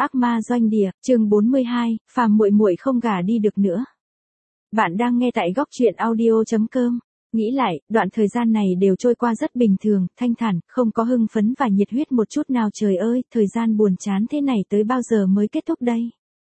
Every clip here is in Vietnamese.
Ác ma doanh địa, chương 42, Phàm muội muội không gả đi được nữa. Bạn đang nghe tại góc truyện audio.com. Nghĩ lại, đoạn thời gian này đều trôi qua rất bình thường, thanh thản, không có hưng phấn và nhiệt huyết một chút nào. Trời ơi, thời gian buồn chán thế này tới bao giờ mới kết thúc đây?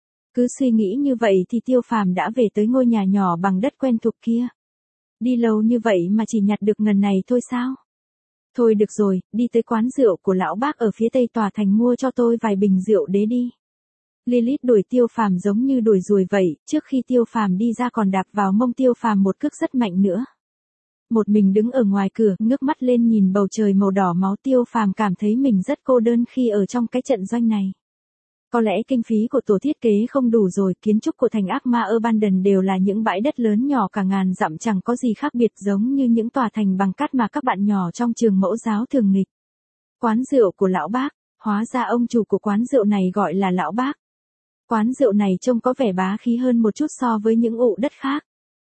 Cứ suy nghĩ như vậy thì Tiêu Phàm đã về tới ngôi nhà nhỏ bằng đất quen thuộc kia. Đi lâu như vậy mà chỉ nhặt được ngần này thôi sao? Thôi được rồi, đi tới quán rượu của lão bác ở phía tây tòa thành mua cho tôi vài bình rượu đế đi. Lilith đuổi Tiêu Phàm giống như đuổi ruồi vậy, trước khi Tiêu Phàm đi ra còn đạp vào mông Tiêu Phàm một cước rất mạnh nữa. Một mình đứng ở ngoài cửa, ngước mắt lên nhìn bầu trời màu đỏ máu, Tiêu Phàm cảm thấy mình rất cô đơn khi ở trong cái trận doanh này. Có lẽ kinh phí của tổ thiết kế không đủ rồi, kiến trúc của thành ác ma Abandon đều là những bãi đất lớn nhỏ cả ngàn dặm, chẳng có gì khác biệt giống như những tòa thành bằng cát mà các bạn nhỏ trong trường mẫu giáo thường nghịch. Quán rượu của lão bác, hóa ra ông chủ của quán rượu này gọi là lão bác. Quán rượu này trông có vẻ bá khí hơn một chút so với những ụ đất khác.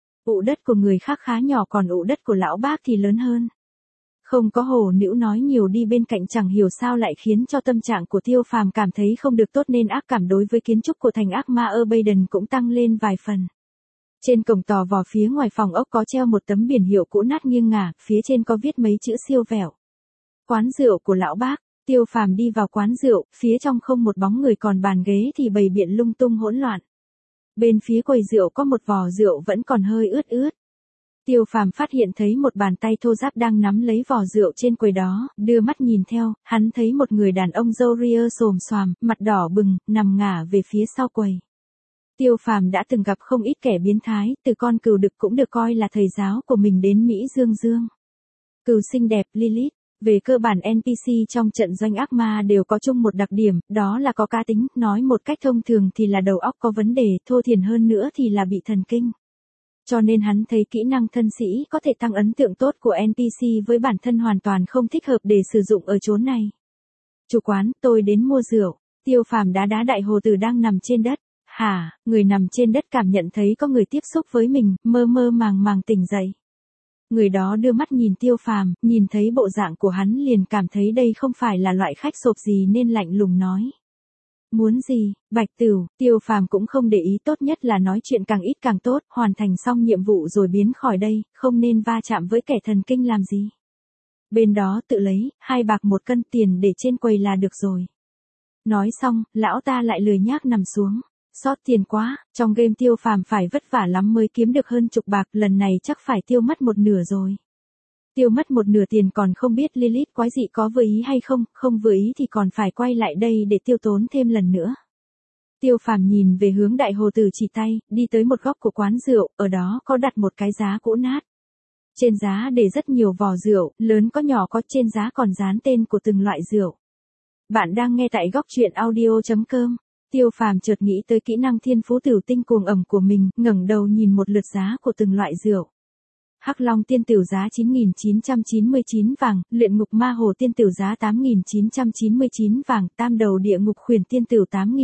Ụ đất của người khác khá nhỏ, còn ụ đất của lão bác thì lớn hơn. Không có hồ nữ nói nhiều đi bên cạnh chẳng hiểu sao lại khiến cho tâm trạng của Tiêu Phàm cảm thấy không được tốt, nên ác cảm đối với kiến trúc của thành ác ma Abandon cũng tăng lên vài phần. Trên cổng tò vò phía ngoài phòng ốc có treo một tấm biển hiệu cũ nát nghiêng ngả, phía trên có viết mấy chữ siêu vẹo. Quán rượu của lão bác. Tiêu Phàm đi vào quán rượu, phía trong không một bóng người, còn bàn ghế thì bày biện lung tung hỗn loạn. Bên phía quầy rượu có một vò rượu vẫn còn hơi ướt ướt. Tiêu Phàm phát hiện thấy một bàn tay thô ráp đang nắm lấy vò rượu trên quầy đó, đưa mắt nhìn theo, hắn thấy một người đàn ông râu ria xồm xoàm, mặt đỏ bừng, nằm ngả về phía sau quầy. Tiêu Phàm đã từng gặp không ít kẻ biến thái, từ con cừu đực cũng được coi là thầy giáo của mình đến Mỹ Dương Dương. Cừu xinh đẹp Lilith. Về cơ bản NPC trong trận doanh ác ma đều có chung một đặc điểm, đó là có cá tính, nói một cách thông thường thì là đầu óc có vấn đề, thô thiển hơn nữa thì là bị thần kinh. Cho nên hắn thấy kỹ năng thân sĩ có thể tăng ấn tượng tốt của NPC với bản thân hoàn toàn không thích hợp để sử dụng ở chốn này. Chủ quán, tôi đến mua rượu. Tiêu Phàm đá đại hồ tử đang nằm trên đất. Hả, người nằm trên đất cảm nhận thấy có người tiếp xúc với mình, mơ mơ màng tỉnh dậy. Người đó đưa mắt nhìn Tiêu Phàm, nhìn thấy bộ dạng của hắn liền cảm thấy đây không phải là loại khách sộp gì nên lạnh lùng nói. Muốn gì, Bạch Tửu? Tiêu Phàm cũng không để ý, tốt nhất là nói chuyện càng ít càng tốt, hoàn thành xong nhiệm vụ rồi biến khỏi đây, không nên va chạm với kẻ thần kinh làm gì. Bên đó tự lấy, 2 bạc 1 cân tiền để trên quầy là được rồi. Nói xong, lão ta lại lười nhác nằm xuống. Sót tiền quá, trong game Tiêu Phàm phải vất vả lắm mới kiếm được hơn chục bạc, lần này chắc phải tiêu mất một nửa rồi. Tiêu mất một nửa tiền còn không biết Lilith quái dị có vừa ý hay không, không vừa ý thì còn phải quay lại đây để tiêu tốn thêm lần nữa. Tiêu Phàm nhìn về hướng đại hồ tử chỉ tay, đi tới một góc của quán rượu, ở đó có đặt một cái giá cũ nát. Trên giá để rất nhiều vò rượu, lớn có nhỏ có, trên giá còn dán tên của từng loại rượu. Bạn đang nghe tại góc truyện audio.com. Tiêu Phàm chợt nghĩ tới kỹ năng thiên phú tửu tinh cuồng ẩm của mình, ngẩng đầu nhìn một lượt giá của từng loại rượu. Hắc Long tiên tửu giá 9.999 vàng, luyện ngục ma hồ tiên tửu giá 8.999 vàng, tam đầu địa ngục khuyển tiên tửu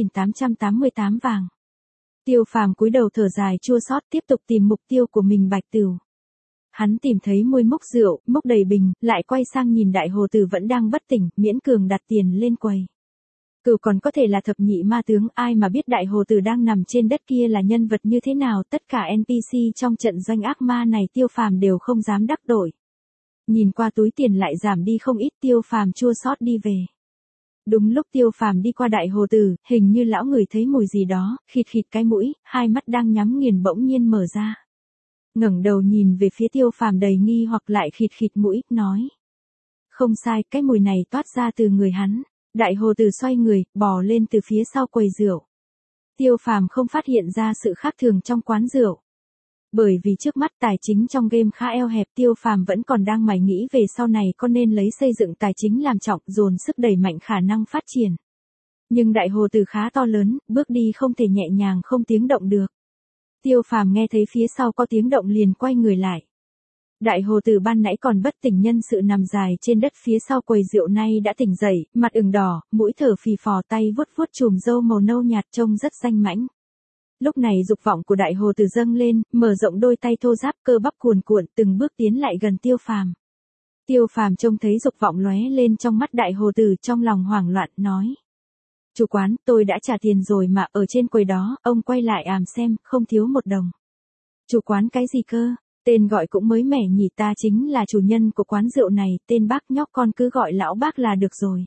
8.888 vàng. Tiêu Phàm cúi đầu thở dài chua xót, tiếp tục tìm mục tiêu của mình, Bạch Tửu. Hắn tìm thấy môi múc rượu, múc đầy bình, lại quay sang nhìn đại hồ tử vẫn đang bất tỉnh, miễn cường đặt tiền lên quầy. Cừu còn có thể là thập nhị ma tướng, ai mà biết đại hồ tử đang nằm trên đất kia là nhân vật như thế nào. Tất cả NPC trong trận doanh ác ma này Tiêu Phàm đều không dám đắc tội. Nhìn qua túi tiền lại giảm đi không ít, Tiêu Phàm chua xót đi về. Đúng lúc Tiêu Phàm đi qua đại hồ tử, hình như lão ngửi thấy mùi gì đó, khịt khịt cái mũi, hai mắt đang nhắm nghiền bỗng nhiên mở ra. Ngẩng đầu nhìn về phía Tiêu Phàm đầy nghi hoặc, lại khịt khịt mũi, nói. Không sai, cái mùi này toát ra từ người hắn. Đại hồ tử xoay người, bò lên từ phía sau quầy rượu. Tiêu Phàm không phát hiện ra sự khác thường trong quán rượu. Bởi vì trước mắt tài chính trong game khá eo hẹp, Tiêu Phàm vẫn còn đang mải nghĩ về sau này có nên lấy xây dựng tài chính làm trọng, dồn sức đẩy mạnh khả năng phát triển. Nhưng đại hồ tử khá to lớn, bước đi không thể nhẹ nhàng không tiếng động được. Tiêu Phàm nghe thấy phía sau có tiếng động liền quay người lại. Đại hồ tử ban nãy còn bất tỉnh nhân sự nằm dài trên đất phía sau quầy rượu nay đã tỉnh dậy, mặt ửng đỏ, mũi thở phì phò, tay vuốt vuốt chùm râu màu nâu nhạt trông rất danh mãnh. Lúc này dục vọng của đại hồ tử dâng lên, mở rộng đôi tay thô ráp, cơ bắp cuồn cuộn, từng bước tiến lại gần Tiêu Phàm. Tiêu Phàm trông thấy dục vọng lóe lên trong mắt đại hồ tử, trong lòng hoảng loạn, nói. Chủ quán, tôi đã trả tiền rồi mà, ở trên quầy đó, ông quay lại xem, không thiếu 1 đồng. Chủ quán cái gì cơ? Tên gọi cũng mới mẻ nhỉ, ta chính là chủ nhân của quán rượu này, tên bác nhóc con cứ gọi lão bác là được rồi.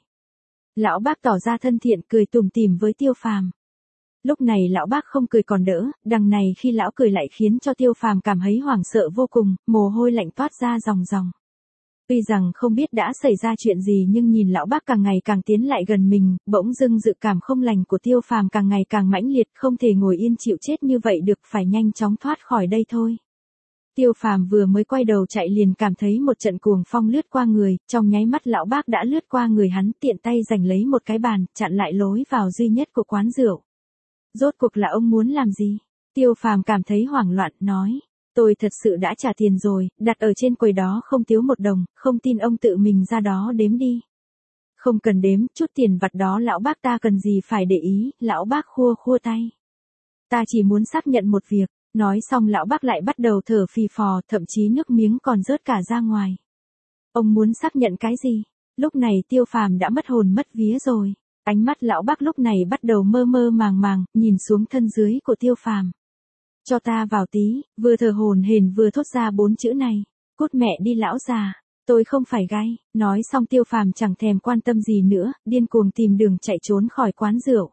Lão bác tỏ ra thân thiện, cười tủm tỉm với Tiêu Phàm. Lúc này lão bác không cười còn đỡ, đằng này khi lão cười lại khiến cho Tiêu Phàm cảm thấy hoảng sợ vô cùng, mồ hôi lạnh toát ra ròng ròng. Tuy rằng không biết đã xảy ra chuyện gì nhưng nhìn lão bác càng ngày càng tiến lại gần mình, bỗng dưng dự cảm không lành của Tiêu Phàm càng ngày càng mãnh liệt, không thể ngồi yên chịu chết như vậy được, phải nhanh chóng thoát khỏi đây thôi. Tiêu Phàm vừa mới quay đầu chạy liền cảm thấy một trận cuồng phong lướt qua người, trong nháy mắt lão bác đã lướt qua người hắn, tiện tay giành lấy một cái bàn, chặn lại lối vào duy nhất của quán rượu. Rốt cuộc là ông muốn làm gì? Tiêu Phàm cảm thấy hoảng loạn, nói. Tôi thật sự đã trả tiền rồi, đặt ở trên quầy đó không thiếu 1 đồng, không tin ông tự mình ra đó đếm đi. Không cần đếm, chút tiền vặt đó lão bác ta cần gì phải để ý, lão bác khua khua tay. Ta chỉ muốn xác nhận một việc, nói xong lão bác lại bắt đầu thở phì phò, thậm chí nước miếng còn rớt cả ra ngoài. Ông muốn xác nhận cái gì? Lúc này Tiêu Phàm đã mất hồn mất vía rồi. Ánh mắt lão bác lúc này bắt đầu mơ mơ màng màng, nhìn xuống thân dưới của Tiêu Phàm. Cho ta vào tí, vừa thở hổn hển vừa thốt ra 4 chữ này. Cút mẹ đi lão già, tôi không phải gay. Nói xong Tiêu Phàm chẳng thèm quan tâm gì nữa, điên cuồng tìm đường chạy trốn khỏi quán rượu.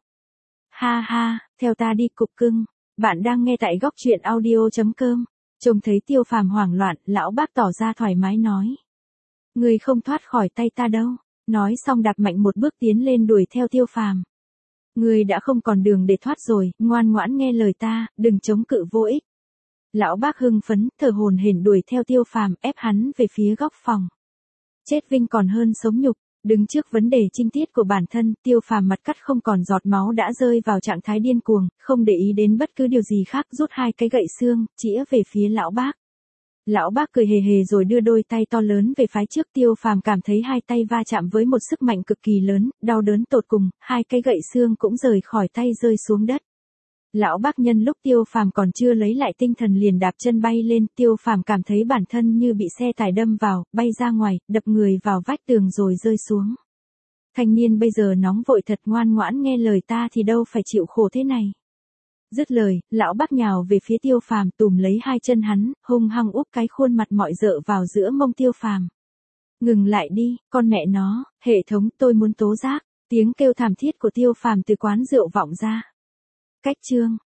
Ha ha, theo ta đi cục cưng. Bạn đang nghe tại góc truyện audio.com. Trông thấy Tiêu Phàm hoảng loạn, lão bác tỏ ra thoải mái nói. Người không thoát khỏi tay ta đâu. Nói xong đạp mạnh một bước tiến lên đuổi theo Tiêu Phàm. Người đã không còn đường để thoát rồi, ngoan ngoãn nghe lời ta, đừng chống cự vô ích. Lão bác hưng phấn, thở hổn hển đuổi theo Tiêu Phàm, ép hắn về phía góc phòng. Chết vinh còn hơn sống nhục. Đứng trước vấn đề trinh tiết của bản thân, Tiêu Phàm mặt cắt không còn giọt máu đã rơi vào trạng thái điên cuồng, không để ý đến bất cứ điều gì khác, rút 2 cái gậy xương, chĩa về phía lão bác. Lão bác cười hề hề rồi đưa đôi tay to lớn về phái trước. Tiêu Phàm cảm thấy 2 tay va chạm với một sức mạnh cực kỳ lớn, đau đớn tột cùng, 2 cái gậy xương cũng rời khỏi tay rơi xuống đất. Lão bác nhân lúc Tiêu Phàm còn chưa lấy lại tinh thần liền đạp chân bay lên, Tiêu Phàm cảm thấy bản thân như bị xe tải đâm vào, bay ra ngoài, đập người vào vách tường rồi rơi xuống. Thanh niên bây giờ nóng vội thật, ngoan ngoãn nghe lời ta thì đâu phải chịu khổ thế này. Dứt lời, lão bác nhào về phía Tiêu Phàm, tùm lấy 2 chân hắn, hung hăng úp cái khuôn mặt mọi dợ vào giữa mông Tiêu Phàm. Ngừng lại đi, con mẹ nó, hệ thống, tôi muốn tố giác. Tiếng kêu thảm thiết của Tiêu Phàm từ quán rượu vọng ra. Cách chương